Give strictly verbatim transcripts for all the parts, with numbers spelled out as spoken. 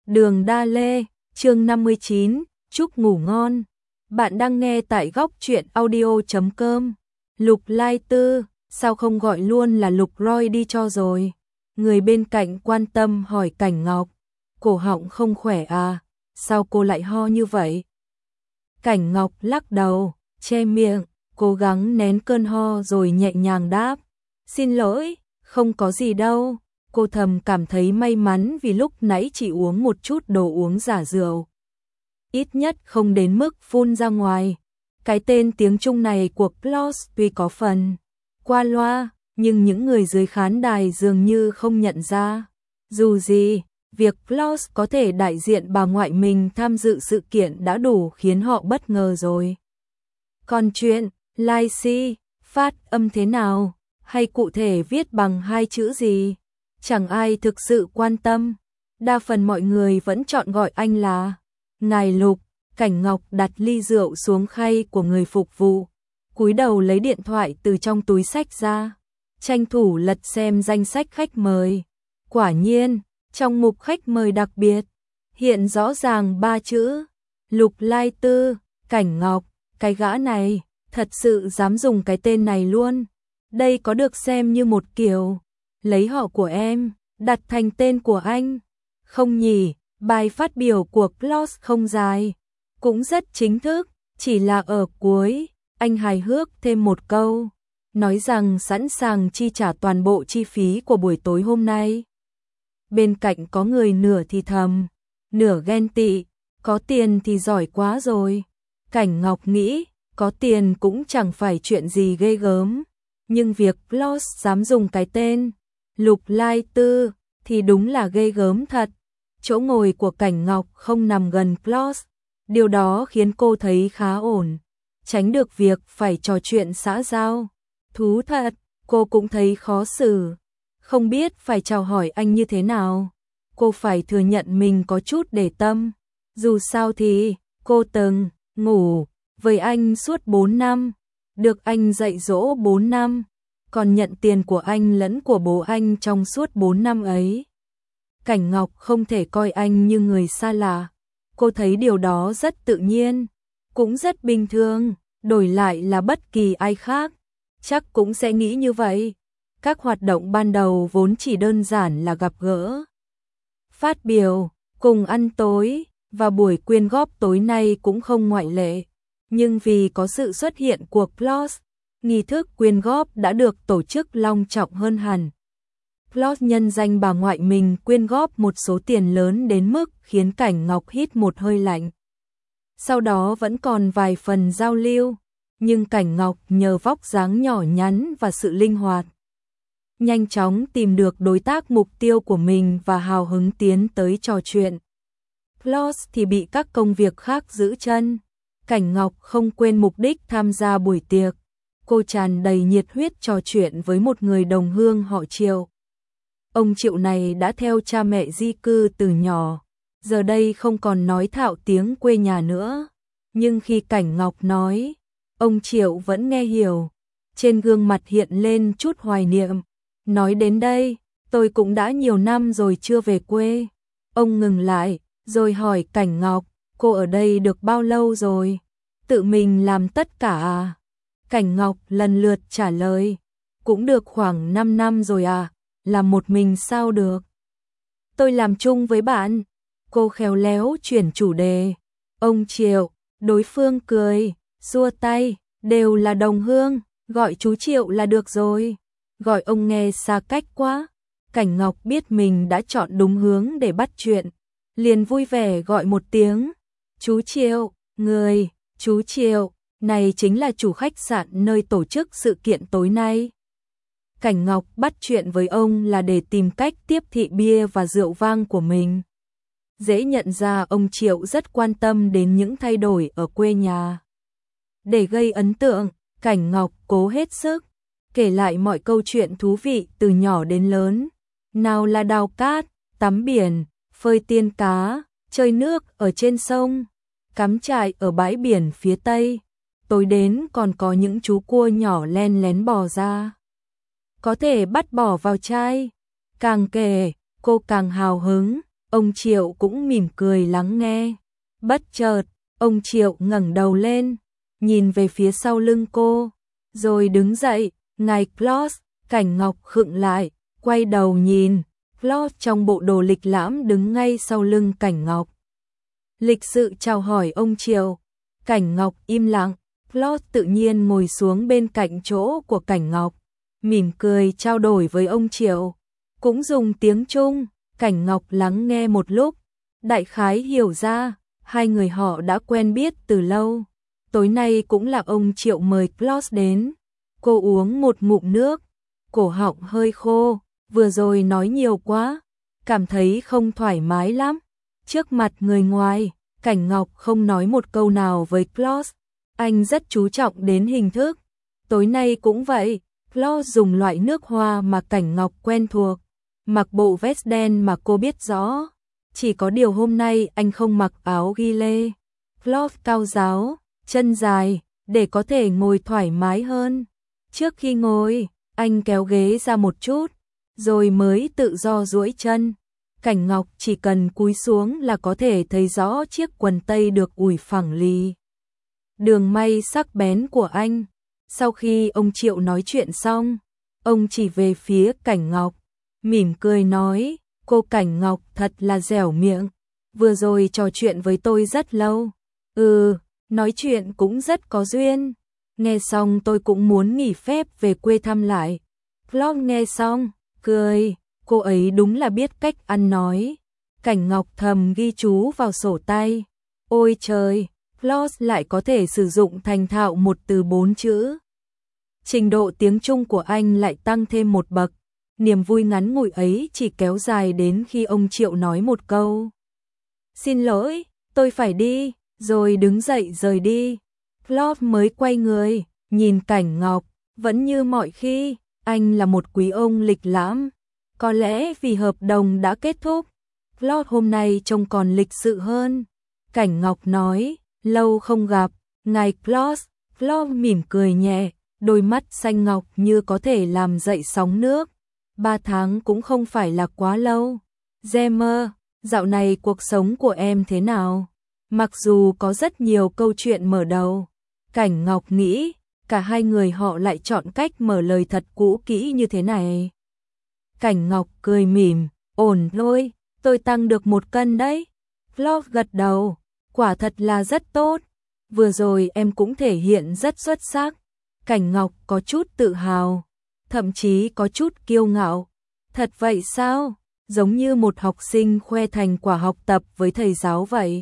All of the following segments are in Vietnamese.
Đường Đa Lê, chương năm mươi chín, chúc ngủ ngon. Bạn đang nghe tại góc truyện audio chấm com. Lục Lai Tư, sao không gọi luôn là Lục Roy đi cho rồi? Người bên cạnh quan tâm hỏi Cảnh Ngọc. Cổ họng không khỏe à? Sao cô lại ho như vậy? Cảnh Ngọc lắc đầu, che miệng, cố gắng nén cơn ho rồi nhẹ nhàng đáp. Xin lỗi, không có gì đâu. Cô thầm cảm thấy may mắn vì lúc nãy chỉ uống một chút đồ uống giả rượu. Ít nhất không đến mức phun ra ngoài. Cái tên tiếng Trung này của Klaus tuy có phần qua loa, nhưng những người dưới khán đài dường như không nhận ra. Dù gì, việc Klaus có thể đại diện bà ngoại mình tham dự sự kiện đã đủ khiến họ bất ngờ rồi. Còn chuyện Lai Si phát âm thế nào, hay cụ thể viết bằng hai chữ gì, chẳng ai thực sự quan tâm. Đa phần mọi người vẫn chọn gọi anh là Ngài Lục. Cảnh Ngọc đặt ly rượu xuống khay của người phục vụ, cúi đầu lấy điện thoại từ trong túi xách ra, tranh thủ lật xem danh sách khách mời. Quả nhiên, trong mục khách mời đặc biệt, hiện rõ ràng ba chữ Lục Lai Tư. Cảnh Ngọc, cái gã này, thật sự dám dùng cái tên này luôn. Đây có được xem như một kiểu lấy họ của em, đặt thành tên của anh không nhỉ? Bài phát biểu của Klaus không dài, cũng rất chính thức, chỉ là ở cuối, anh hài hước thêm một câu, nói rằng sẵn sàng chi trả toàn bộ chi phí của buổi tối hôm nay. Bên cạnh có người nửa thì thầm, nửa ghen tị, có tiền thì giỏi quá rồi. Cảnh Ngọc nghĩ, có tiền cũng chẳng phải chuyện gì ghê gớm, nhưng việc Klaus dám dùng cái tên Lục Lai Tư thì đúng là ghê gớm thật. Chỗ ngồi của Cảnh Ngọc không nằm gần Klaus, điều đó khiến cô thấy khá ổn, tránh được việc phải trò chuyện xã giao. Thú thật, cô cũng thấy khó xử, không biết phải chào hỏi anh như thế nào. Cô phải thừa nhận mình có chút để tâm, dù sao thì cô từng ngủ với anh suốt bốn năm, được anh dạy dỗ bốn năm, còn nhận tiền của anh lẫn của bố anh trong suốt bốn năm ấy. Cảnh Ngọc không thể coi anh như người xa lạ. Cô thấy điều đó rất tự nhiên, cũng rất bình thường, đổi lại là bất kỳ ai khác, chắc cũng sẽ nghĩ như vậy. Các hoạt động ban đầu vốn chỉ đơn giản là gặp gỡ, phát biểu, cùng ăn tối, và buổi quyên góp tối nay cũng không ngoại lệ. Nhưng vì có sự xuất hiện của Klaus, nghi thức quyên góp đã được tổ chức long trọng hơn hẳn. Klaus nhân danh bà ngoại mình quyên góp một số tiền lớn đến mức khiến Cảnh Ngọc hít một hơi lạnh. Sau đó vẫn còn vài phần giao lưu, nhưng Cảnh Ngọc nhờ vóc dáng nhỏ nhắn và sự linh hoạt, nhanh chóng tìm được đối tác mục tiêu của mình và hào hứng tiến tới trò chuyện. Klaus thì bị các công việc khác giữ chân. Cảnh Ngọc không quên mục đích tham gia buổi tiệc. Cô tràn đầy nhiệt huyết trò chuyện với một người đồng hương họ Triệu. Ông Triệu này đã theo cha mẹ di cư từ nhỏ, giờ đây không còn nói thạo tiếng quê nhà nữa. Nhưng khi Cảnh Ngọc nói, ông Triệu vẫn nghe hiểu, trên gương mặt hiện lên chút hoài niệm. Nói đến đây, tôi cũng đã nhiều năm rồi chưa về quê. Ông ngừng lại, rồi hỏi Cảnh Ngọc, cô ở đây được bao lâu rồi? Tự mình làm tất cả à? Cảnh Ngọc lần lượt trả lời, cũng được khoảng năm năm rồi à, làm một mình sao được? Tôi làm chung với bạn. Cô khéo léo chuyển chủ đề. Ông Triệu, đối phương cười, xua tay, đều là đồng hương, gọi chú Triệu là được rồi. Gọi ông nghe xa cách quá. Cảnh Ngọc biết mình đã chọn đúng hướng để bắt chuyện, liền vui vẻ gọi một tiếng, chú Triệu, người, chú Triệu, này chính là chủ khách sạn nơi tổ chức sự kiện tối nay. Cảnh Ngọc bắt chuyện với ông là để tìm cách tiếp thị bia và rượu vang của mình. Dễ nhận ra ông Triệu rất quan tâm đến những thay đổi ở quê nhà. Để gây ấn tượng, Cảnh Ngọc cố hết sức kể lại mọi câu chuyện thú vị từ nhỏ đến lớn. Nào là đào cát, tắm biển, phơi tiên cá, chơi nước ở trên sông, cắm trại ở bãi biển phía Tây. Tối đến còn có những chú cua nhỏ len lén bò ra, có thể bắt bỏ vào chai. Càng kể, cô càng hào hứng, Ông Triệu cũng mỉm cười lắng nghe. Bất chợt, ông Triệu ngẩng đầu lên, nhìn về phía sau lưng cô, rồi đứng dậy. Ngài Claus, Cảnh Ngọc khựng lại, quay đầu nhìn. Claus trong bộ đồ lịch lãm đứng ngay sau lưng Cảnh Ngọc. Lịch sự chào hỏi ông Triệu. Cảnh Ngọc im lặng. Claus tự nhiên ngồi xuống bên cạnh chỗ của Cảnh Ngọc, mỉm cười trao đổi với ông Triệu, cũng dùng tiếng Trung. Cảnh Ngọc lắng nghe một lúc, đại khái hiểu ra, hai người họ đã quen biết từ lâu. Tối nay cũng là ông Triệu mời Claus đến. Cô uống một ngụm nước, cổ họng hơi khô, vừa rồi nói nhiều quá, cảm thấy không thoải mái lắm. Trước mặt người ngoài, Cảnh Ngọc không nói một câu nào với Claus, anh rất chú trọng đến hình thức. Tối nay cũng vậy, Claus dùng loại nước hoa mà Cảnh Ngọc quen thuộc, mặc bộ vest đen mà cô biết rõ. Chỉ có điều hôm nay anh không mặc áo ghi lê. Claus cao ráo, chân dài, để có thể ngồi thoải mái hơn. Trước khi ngồi, anh kéo ghế ra một chút, rồi mới tự do duỗi chân. Cảnh Ngọc chỉ cần cúi xuống là có thể thấy rõ chiếc quần tây được ủi phẳng lì, đường may sắc bén của anh. Sau khi ông Triệu nói chuyện xong, ông chỉ về phía Cảnh Ngọc, mỉm cười nói, cô Cảnh Ngọc thật là dẻo miệng, vừa rồi trò chuyện với tôi rất lâu. Ừ, nói chuyện cũng rất có duyên. Nghe xong tôi cũng muốn nghỉ phép về quê thăm lại. Claus nghe xong, cười, cô ấy đúng là biết cách ăn nói. Cảnh Ngọc thầm ghi chú vào sổ tay. Ôi trời, Claus lại có thể sử dụng thành thạo một từ bốn chữ. Trình độ tiếng Trung của anh lại tăng thêm một bậc. Niềm vui ngắn ngủi ấy chỉ kéo dài đến khi ông Triệu nói một câu. Xin lỗi, tôi phải đi, rồi đứng dậy rời đi. Claus mới quay người, nhìn Cảnh Ngọc, vẫn như mọi khi, anh là một quý ông lịch lãm. Có lẽ vì hợp đồng đã kết thúc, Claus hôm nay trông còn lịch sự hơn. Cảnh Ngọc nói, lâu không gặp, ngài Claus. Claus mỉm cười nhẹ, đôi mắt xanh ngọc như có thể làm dậy sóng nước. Ba tháng cũng không phải là quá lâu. Gemmer, dạo này cuộc sống của em thế nào? Mặc dù có rất nhiều câu chuyện mở đầu, Cảnh Ngọc nghĩ, cả hai người họ lại chọn cách mở lời thật cũ kỹ như thế này. Cảnh Ngọc cười mỉm, ổn thôi, tôi tăng được một cân đấy. Claus gật đầu, quả thật là rất tốt. Vừa rồi em cũng thể hiện rất xuất sắc. Cảnh Ngọc có chút tự hào, thậm chí có chút kiêu ngạo. Thật vậy sao? Giống như một học sinh khoe thành quả học tập với thầy giáo vậy.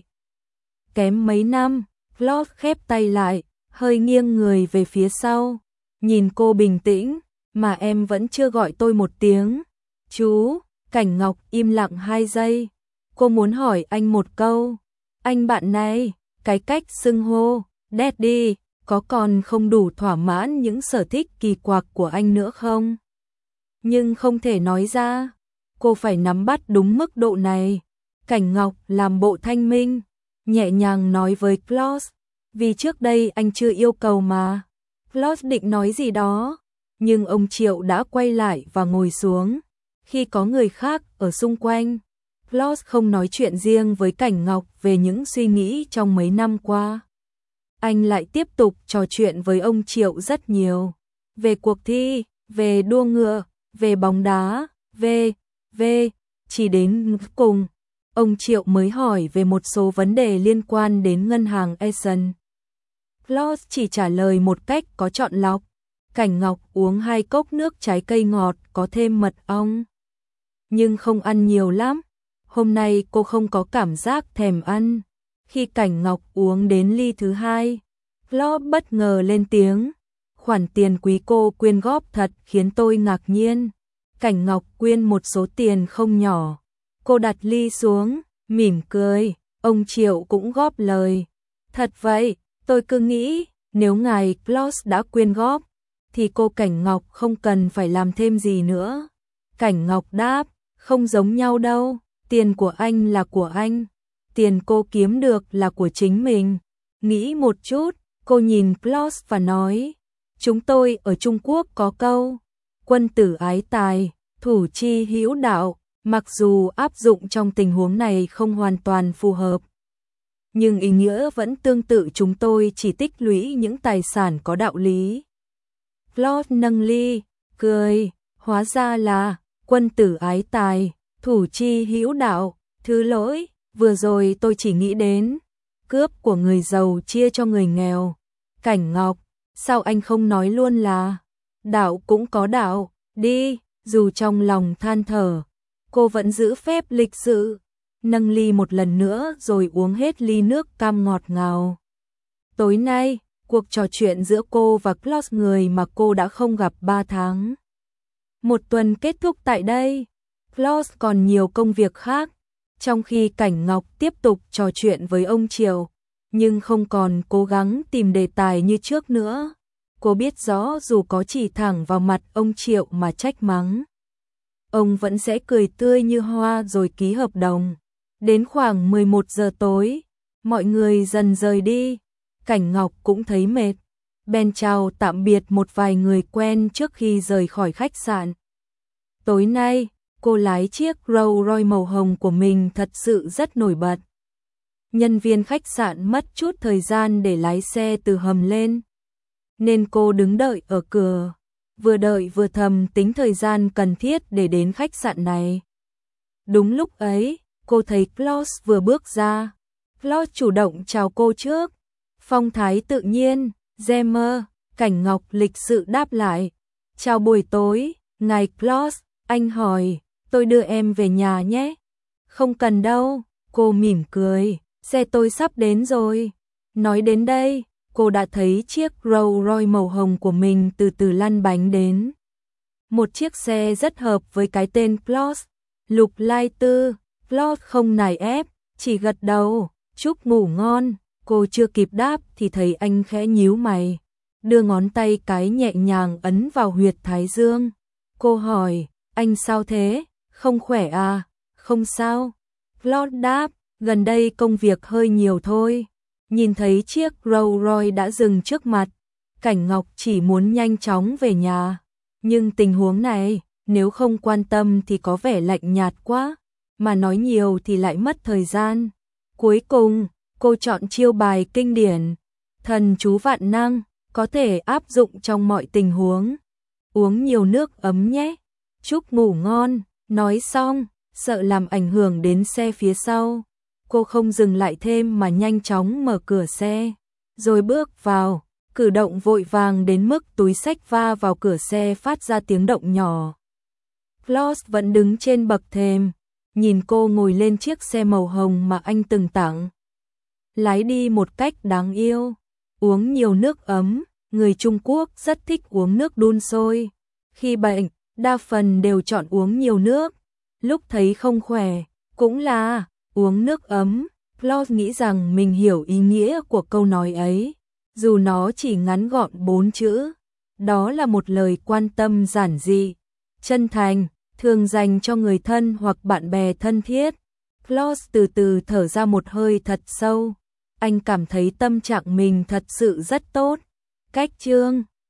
Kém mấy năm, Claus khép tay lại, hơi nghiêng người về phía sau, nhìn cô bình tĩnh, mà em vẫn chưa gọi tôi một tiếng. Chú. Cảnh Ngọc im lặng hai giây. Cô muốn hỏi anh một câu. Anh bạn này, cái cách xưng hô, Daddy, có còn không đủ thỏa mãn những sở thích kỳ quặc của anh nữa không? Nhưng không thể nói ra. Cô phải nắm bắt đúng mức độ này. Cảnh Ngọc làm bộ thanh minh, nhẹ nhàng nói với Claus, vì trước đây anh chưa yêu cầu mà. Claus định nói gì đó, nhưng ông Triệu đã quay lại và ngồi xuống. Khi có người khác ở xung quanh, Claus không nói chuyện riêng với Cảnh Ngọc về những suy nghĩ trong mấy năm qua. Anh lại tiếp tục trò chuyện với ông Triệu rất nhiều. Về cuộc thi, về đua ngựa, về bóng đá, về, về, chỉ đến cùng, ông Triệu mới hỏi về một số vấn đề liên quan đến ngân hàng Asian. Claus chỉ trả lời một cách có chọn lọc. Cảnh Ngọc uống hai cốc nước trái cây ngọt có thêm mật ong, nhưng không ăn nhiều lắm. Hôm nay cô không có cảm giác thèm ăn. Khi Cảnh Ngọc uống đến ly thứ hai, Claus bất ngờ lên tiếng. Khoản tiền quý cô quyên góp thật khiến tôi ngạc nhiên. Cảnh Ngọc quyên một số tiền không nhỏ. Cô đặt ly xuống, mỉm cười. Ông Triệu cũng góp lời. Thật vậy, tôi cứ nghĩ nếu ngài Claus đã quyên góp, thì cô Cảnh Ngọc không cần phải làm thêm gì nữa. Cảnh Ngọc đáp, không giống nhau đâu. Tiền của anh là của anh, tiền cô kiếm được là của chính mình. Nghĩ một chút, cô nhìn Claus và nói, chúng tôi ở Trung Quốc có câu, quân tử ái tài, thủ chi hữu đạo, Mặc dù áp dụng trong tình huống này không hoàn toàn phù hợp, nhưng ý nghĩa vẫn tương tự, chúng tôi chỉ tích lũy những tài sản có đạo lý. Claude nâng ly, cười, hóa ra là quân tử ái tài, thủ chi hữu đạo, thứ lỗi, vừa rồi tôi chỉ nghĩ đến cướp của người giàu chia cho người nghèo. Cảnh Ngọc, sao anh không nói luôn là đạo cũng có đạo, đi, dù trong lòng than thở, cô vẫn giữ phép lịch sự, nâng ly một lần nữa rồi uống hết ly nước cam ngọt ngào. Tối nay, cuộc trò chuyện giữa cô và Claude, người mà cô đã không gặp ba tháng. Một tuần kết thúc tại đây. Claude còn nhiều công việc khác, trong khi Cảnh Ngọc tiếp tục trò chuyện với ông Triệu, nhưng không còn cố gắng tìm đề tài như trước nữa. Cô biết rõ dù có chỉ thẳng vào mặt ông Triệu mà trách mắng, ông vẫn sẽ cười tươi như hoa rồi ký hợp đồng. Đến khoảng mười một giờ tối, mọi người dần rời đi. Cảnh Ngọc cũng thấy mệt, bèn chào tạm biệt một vài người quen trước khi rời khỏi khách sạn. Tối nay, cô lái chiếc Rolls Royce màu hồng của mình thật sự rất nổi bật. Nhân viên khách sạn mất chút thời gian để lái xe từ hầm lên, nên cô đứng đợi ở cửa, vừa đợi vừa thầm tính thời gian cần thiết để đến khách sạn này. Đúng lúc ấy, cô thấy Claude vừa bước ra. Claude chủ động chào cô trước, phong thái tự nhiên. Gemmer, Cảnh Ngọc lịch sự đáp lại. Chào buổi tối, ngài Claude, anh hỏi, tôi đưa em về nhà nhé. Không cần đâu, cô mỉm cười, xe tôi sắp đến rồi. Nói đến đây, cô đã thấy chiếc Rolls Royce màu hồng của mình từ từ lăn bánh đến. Một chiếc xe rất hợp với cái tên Claude. Lục Lai Tư. Claude không nài ép, chỉ gật đầu, chúc ngủ ngon. Cô chưa kịp đáp thì thấy anh khẽ nhíu mày, đưa ngón tay cái nhẹ nhàng ấn vào huyệt thái dương. Cô hỏi, anh sao thế, không khỏe à? Không sao. Claude đáp, gần đây công việc hơi nhiều thôi. Nhìn thấy chiếc Rolls Royce đã dừng trước mặt, Cảnh Ngọc chỉ muốn nhanh chóng về nhà. Nhưng tình huống này, nếu không quan tâm thì có vẻ lạnh nhạt quá, mà nói nhiều thì lại mất thời gian. Cuối cùng, cô chọn chiêu bài kinh điển, thần chú vạn năng, có thể áp dụng trong mọi tình huống. Uống nhiều nước ấm nhé, chúc ngủ ngon. Nói xong, sợ làm ảnh hưởng đến xe phía sau, cô không dừng lại thêm mà nhanh chóng mở cửa xe, rồi bước vào, cử động vội vàng đến mức túi xách va vào cửa xe phát ra tiếng động nhỏ. Claude vẫn đứng trên bậc thềm, nhìn cô ngồi lên chiếc xe màu hồng mà anh từng tặng. Lái đi một cách đáng yêu, uống nhiều nước ấm, người Trung Quốc rất thích uống nước đun sôi. Khi bệnh, đa phần đều chọn uống nhiều nước, lúc thấy không khỏe, cũng là uống nước ấm. Claude nghĩ rằng mình hiểu ý nghĩa của câu nói ấy, dù nó chỉ ngắn gọn bốn chữ. Đó là một lời quan tâm giản dị, chân thành, thường dành cho người thân hoặc bạn bè thân thiết. Claude từ từ thở ra một hơi thật sâu. Anh cảm thấy tâm trạng mình thật sự rất tốt. Cách chương